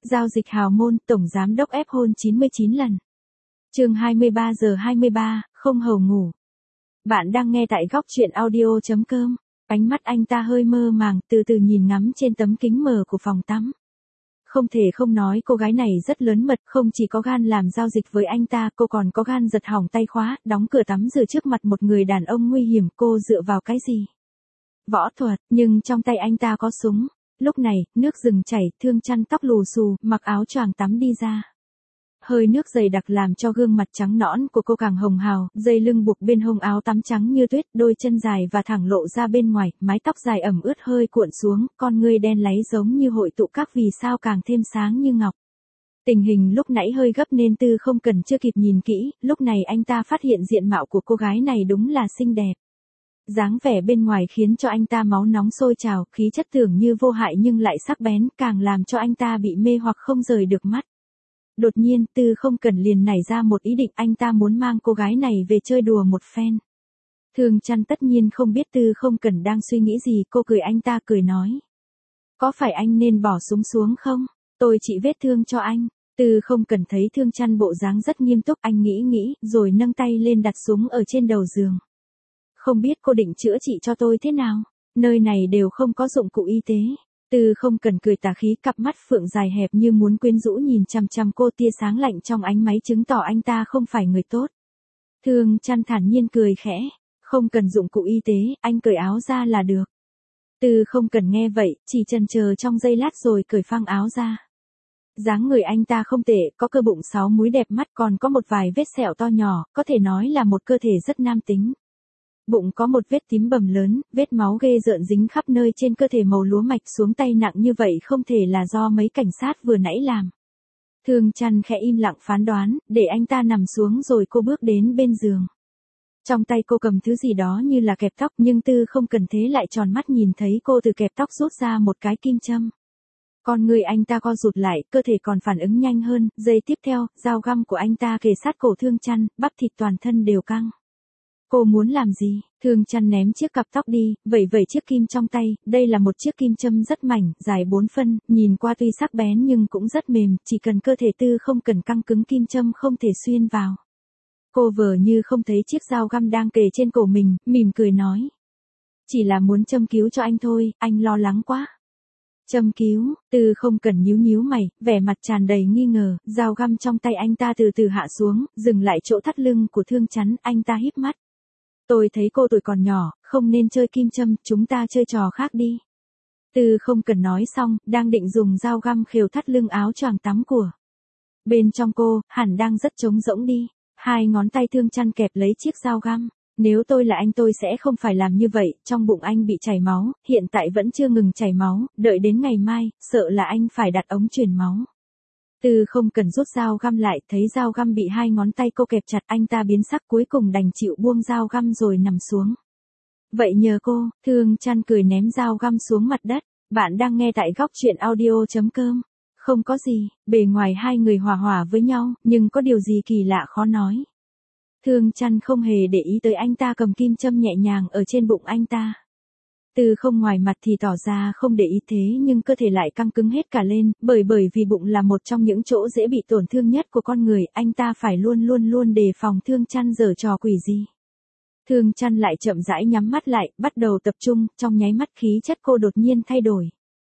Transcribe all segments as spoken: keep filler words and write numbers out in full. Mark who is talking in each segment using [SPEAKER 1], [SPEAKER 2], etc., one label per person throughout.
[SPEAKER 1] Giao dịch hào môn, tổng giám đốc ép hôn chín mươi chín lần. Chương hai mươi ba giờ hai mươi ba, không hầu ngủ. Bạn đang nghe tại góc truyện audio chấm com. Ánh mắt anh ta hơi mơ màng, từ từ nhìn ngắm trên tấm kính mờ của phòng tắm. Không thể không nói cô gái này rất lớn mật, không chỉ có gan làm giao dịch với anh ta, cô còn có gan giật hỏng tay khóa, đóng cửa tắm rửa trước mặt một người đàn ông nguy hiểm. Cô dựa vào cái gì? Võ thuật, nhưng trong tay anh ta có súng. Lúc này, nước rừng chảy, Thương Chăn tóc lù xù, mặc áo choàng tắm đi ra. Hơi nước dày đặc làm cho gương mặt trắng nõn của cô càng hồng hào, dây lưng buộc bên hông áo tắm trắng như tuyết, đôi chân dài và thẳng lộ ra bên ngoài, mái tóc dài ẩm ướt hơi cuộn xuống, con ngươi đen láy giống như hội tụ các vì sao càng thêm sáng như ngọc. Tình hình lúc nãy hơi gấp nên Tư Không Cần chưa kịp nhìn kỹ, lúc này anh ta phát hiện diện mạo của cô gái này đúng là xinh đẹp. Dáng vẻ bên ngoài khiến cho anh ta máu nóng sôi trào, khí chất tưởng như vô hại nhưng lại sắc bén, càng làm cho anh ta bị mê hoặc không rời được mắt. Đột nhiên, Tư Không Cần liền nảy ra một ý định, anh ta muốn mang cô gái này về chơi đùa một phen. Thương Chăn tất nhiên không biết Tư Không Cần đang suy nghĩ gì, cô cười anh ta cười nói. Có phải anh nên bỏ súng xuống không? Tôi chỉ vết thương cho anh. Tư Không Cần thấy Thương Chăn bộ dáng rất nghiêm túc, anh nghĩ nghĩ, rồi nâng tay lên đặt súng ở trên đầu giường. Không biết cô định chữa trị cho tôi thế nào? Nơi này đều không có dụng cụ y tế. Tư Không Cần cười tà khí, cặp mắt phượng dài hẹp như muốn quyến rũ nhìn chằm chằm cô, tia sáng lạnh trong ánh máy chứng tỏ anh ta không phải người tốt. Thương Chăn thản nhiên cười khẽ, không cần dụng cụ y tế, anh cởi áo ra là được. Tư Không Cần nghe vậy, chỉ chần chờ trong giây lát rồi cởi phăng áo ra. Dáng người anh ta không tệ, có cơ bụng sáu múi đẹp mắt, còn có một vài vết sẹo to nhỏ, có thể nói là một cơ thể rất nam tính. Bụng có một vết tím bầm lớn, vết máu ghê rợn dính khắp nơi trên cơ thể, màu lúa mạch, xuống tay nặng như vậy không thể là do mấy cảnh sát vừa nãy làm. Thương Chăn khẽ im lặng phán đoán, để anh ta nằm xuống rồi cô bước đến bên giường. Trong tay cô cầm thứ gì đó như là kẹp tóc, nhưng Tư Không Cần thế lại tròn mắt nhìn thấy cô từ kẹp tóc rút ra một cái kim châm. Con người anh ta co rụt lại, cơ thể còn phản ứng nhanh hơn, giây tiếp theo, dao găm của anh ta kề sát cổ Thương Chăn, bắp thịt toàn thân đều căng. Cô muốn làm gì? Thương Chăn ném chiếc cặp tóc đi, vẩy vẩy chiếc kim trong tay, đây là một chiếc kim châm rất mảnh, dài bốn phân, nhìn qua tuy sắc bén nhưng cũng rất mềm, chỉ cần cơ thể Tư Không Cần căng cứng kim châm không thể xuyên vào. Cô vờ như không thấy chiếc dao găm đang kề trên cổ mình, mỉm cười nói. Chỉ là muốn châm cứu cho anh thôi, anh lo lắng quá. Châm cứu, Tư Không Cần nhíu nhíu mày, vẻ mặt tràn đầy nghi ngờ, dao găm trong tay anh ta từ từ hạ xuống, dừng lại chỗ thắt lưng của Thương Chăn, anh ta híp mắt. Tôi thấy cô tuổi còn nhỏ, không nên chơi kim châm, chúng ta chơi trò khác đi. Tư Không Cần nói xong, đang định dùng dao găm khều thắt lưng áo choàng tắm của. Bên trong cô, hẳn đang rất trống rỗng đi. Hai ngón tay Thương Chăn kẹp lấy chiếc dao găm. Nếu tôi là anh tôi sẽ không phải làm như vậy, trong bụng anh bị chảy máu, hiện tại vẫn chưa ngừng chảy máu, đợi đến ngày mai, sợ là anh phải đặt ống truyền máu. Tư Không Cần rút dao găm lại, thấy dao găm bị hai ngón tay cô kẹp chặt, anh ta biến sắc, cuối cùng đành chịu buông dao găm rồi nằm xuống. Vậy nhờ cô, Thương Chăn cười ném dao găm xuống mặt đất. Bạn đang nghe tại góc truyện audio chấm com. Không có gì, bề ngoài hai người hòa hòa với nhau, nhưng có điều gì kỳ lạ khó nói. Thương Chăn không hề để ý tới anh ta cầm kim châm nhẹ nhàng ở trên bụng anh ta. Tư Không ngoài mặt thì tỏ ra không để ý thế nhưng cơ thể lại căng cứng hết cả lên, bởi bởi vì bụng là một trong những chỗ dễ bị tổn thương nhất của con người, anh ta phải luôn luôn luôn đề phòng Thương Chăn giở trò quỷ gì. Thương Chăn lại chậm rãi nhắm mắt lại, bắt đầu tập trung, trong nháy mắt khí chất cô đột nhiên thay đổi.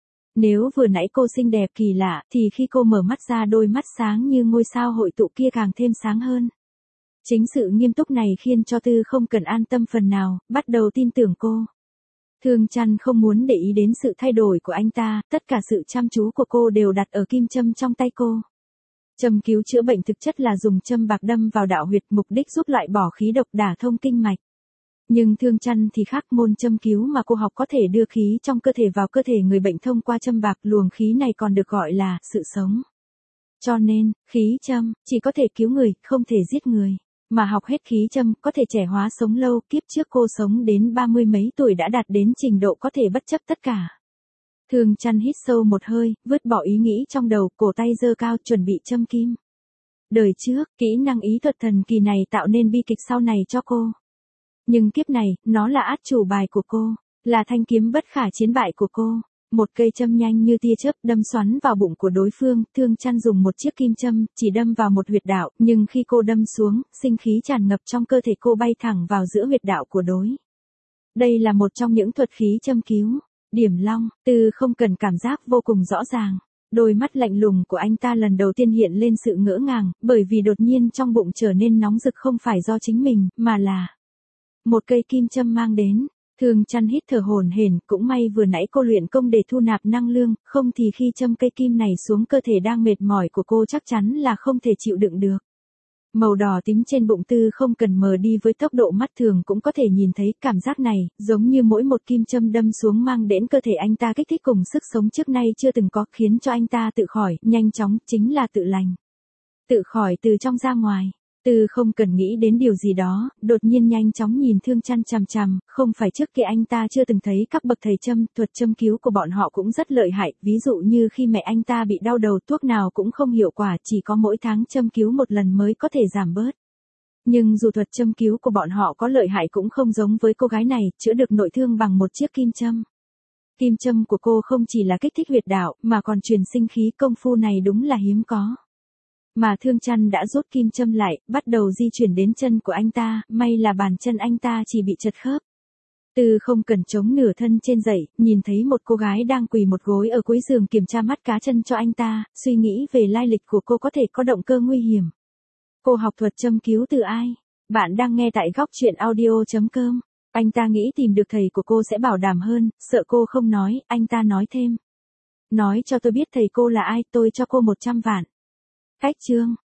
[SPEAKER 1] Nếu vừa nãy cô xinh đẹp kỳ lạ, thì khi cô mở mắt ra đôi mắt sáng như ngôi sao hội tụ kia càng thêm sáng hơn. Chính sự nghiêm túc này khiến cho Tư Không Cần an tâm phần nào, bắt đầu tin tưởng cô. Thương Chăn không muốn để ý đến sự thay đổi của anh ta, tất cả sự chăm chú của cô đều đặt ở kim châm trong tay cô. Châm cứu chữa bệnh thực chất là dùng châm bạc đâm vào đạo huyệt, mục đích giúp loại bỏ khí độc, đả thông kinh mạch. Nhưng Thương Chăn thì khác, môn châm cứu mà cô học có thể đưa khí trong cơ thể vào cơ thể người bệnh thông qua châm bạc, luồng khí này còn được gọi là sự sống. Cho nên, khí châm chỉ có thể cứu người, không thể giết người. Mà học hết khí châm, có thể trẻ hóa sống lâu, kiếp trước cô sống đến ba mươi mấy tuổi đã đạt đến trình độ có thể bất chấp tất cả. Thương Chăn hít sâu một hơi, vứt bỏ ý nghĩ trong đầu, cổ tay giơ cao chuẩn bị châm kim. Đời trước, kỹ năng ý thuật thần kỳ này tạo nên bi kịch sau này cho cô. Nhưng kiếp này, nó là át chủ bài của cô, là thanh kiếm bất khả chiến bại của cô. Một cây châm nhanh như tia chớp đâm xoắn vào bụng của đối phương, Thương Chăn dùng một chiếc kim châm, chỉ đâm vào một huyệt đạo, nhưng khi cô đâm xuống, sinh khí tràn ngập trong cơ thể cô bay thẳng vào giữa huyệt đạo của đối. Đây là một trong những thuật khí châm cứu. Điểm long, Tư Không Cần cảm giác vô cùng rõ ràng. Đôi mắt lạnh lùng của anh ta lần đầu tiên hiện lên sự ngỡ ngàng, bởi vì đột nhiên trong bụng trở nên nóng rực không phải do chính mình, mà là một cây kim châm mang đến. Thương Chăn hít thở hổn hển, cũng may vừa nãy cô luyện công để thu nạp năng lượng, không thì khi châm cây kim này xuống cơ thể đang mệt mỏi của cô chắc chắn là không thể chịu đựng được. Màu đỏ tím trên bụng Tư Không Cần mờ đi với tốc độ mắt thường cũng có thể nhìn thấy, cảm giác này, giống như mỗi một kim châm đâm xuống mang đến cơ thể anh ta kích thích cùng sức sống trước nay chưa từng có, khiến cho anh ta tự khỏi, nhanh chóng, chính là tự lành. Tự khỏi từ trong ra ngoài. Tư Không Cần nghĩ đến điều gì đó, đột nhiên nhanh chóng nhìn Thương Chăn chằm chằm, không phải trước kia anh ta chưa từng thấy các bậc thầy châm, thuật châm cứu của bọn họ cũng rất lợi hại, ví dụ như khi mẹ anh ta bị đau đầu thuốc nào cũng không hiệu quả, chỉ có mỗi tháng châm cứu một lần mới có thể giảm bớt. Nhưng dù thuật châm cứu của bọn họ có lợi hại cũng không giống với cô gái này, chữa được nội thương bằng một chiếc kim châm. Kim châm của cô không chỉ là kích thích huyệt đạo, mà còn truyền sinh khí, công phu này đúng là hiếm có. Mà Thương Chăn đã rút kim châm lại, bắt đầu di chuyển đến chân của anh ta, may là bàn chân anh ta chỉ bị chật khớp. Tư Không Cần chống nửa thân trên dậy, nhìn thấy một cô gái đang quỳ một gối ở cuối giường kiểm tra mắt cá chân cho anh ta, suy nghĩ về lai lịch của cô có thể có động cơ nguy hiểm. Cô học thuật châm cứu từ ai? Bạn đang nghe tại góc truyện audio chấm com. Anh ta nghĩ tìm được thầy của cô sẽ bảo đảm hơn, sợ cô không nói, anh ta nói thêm. Nói cho tôi biết thầy cô là ai, tôi cho cô một trăm vạn. Cách chương